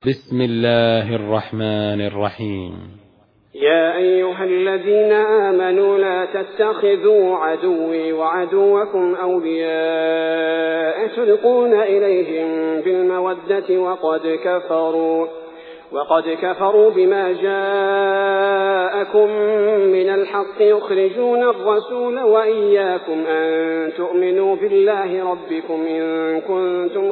بسم الله الرحمن الرحيم. يا أيها الذين آمنوا لا تتخذوا عدوي وعدوكم أولياء تلقون إليهم بالمودة وقد كفروا بما جاءكم من الحق يخرجون الرسول وإياكم أن تؤمنوا بالله ربكم إن كنتم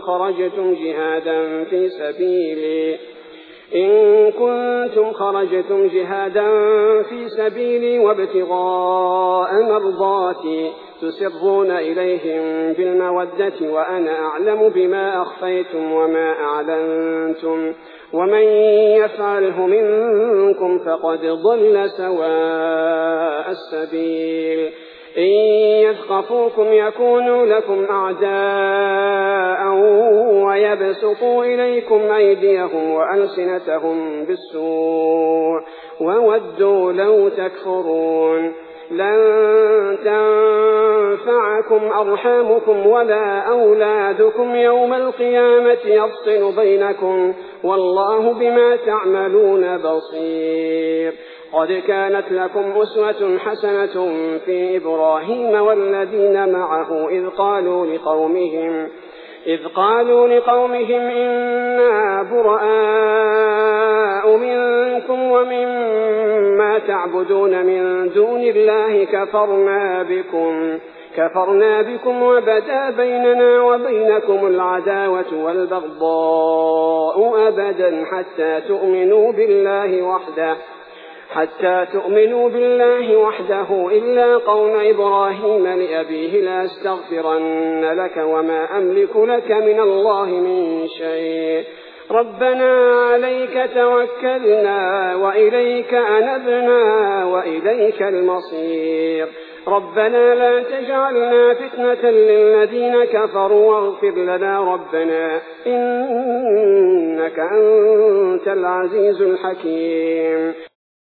خرجتم جهادا في سبيلي وابتغاء مرضاتي تسرون إليهم بالمودة وأنا أعلم بما أخفيتم وما أعلنتم ومن يفعله منكم فقد ضل سواء السبيل إن يثقفوكم يكونوا لكم أعداء ويبسطوا إليكم أيديهم وألسنتهم بالسوء وودوا لو تكفرون لن تنفعكم أرحامكم ولا أولادكم يوم القيامة يفصل بينكم والله بما تعملون بصير. قد كانت لكم أسوة حسنة في إبراهيم والذين معه إذ قالوا لقومهم إنا براء منكم ومما تعبدون من دون الله كفرنا بكم وبدا بيننا وبينكم العداوة والبغضاء أبدا حتى تؤمنوا بالله وحده إلا قوم إبراهيم لأبيه لأستغفرن لك وما أملك لك من الله من شيء ربنا عليك توكلنا وإليك أنبنا وإليك المصير ربنا لا تجعلنا فتنة للذين كفروا واغفر لنا ربنا إنك أنت العزيز الحكيم.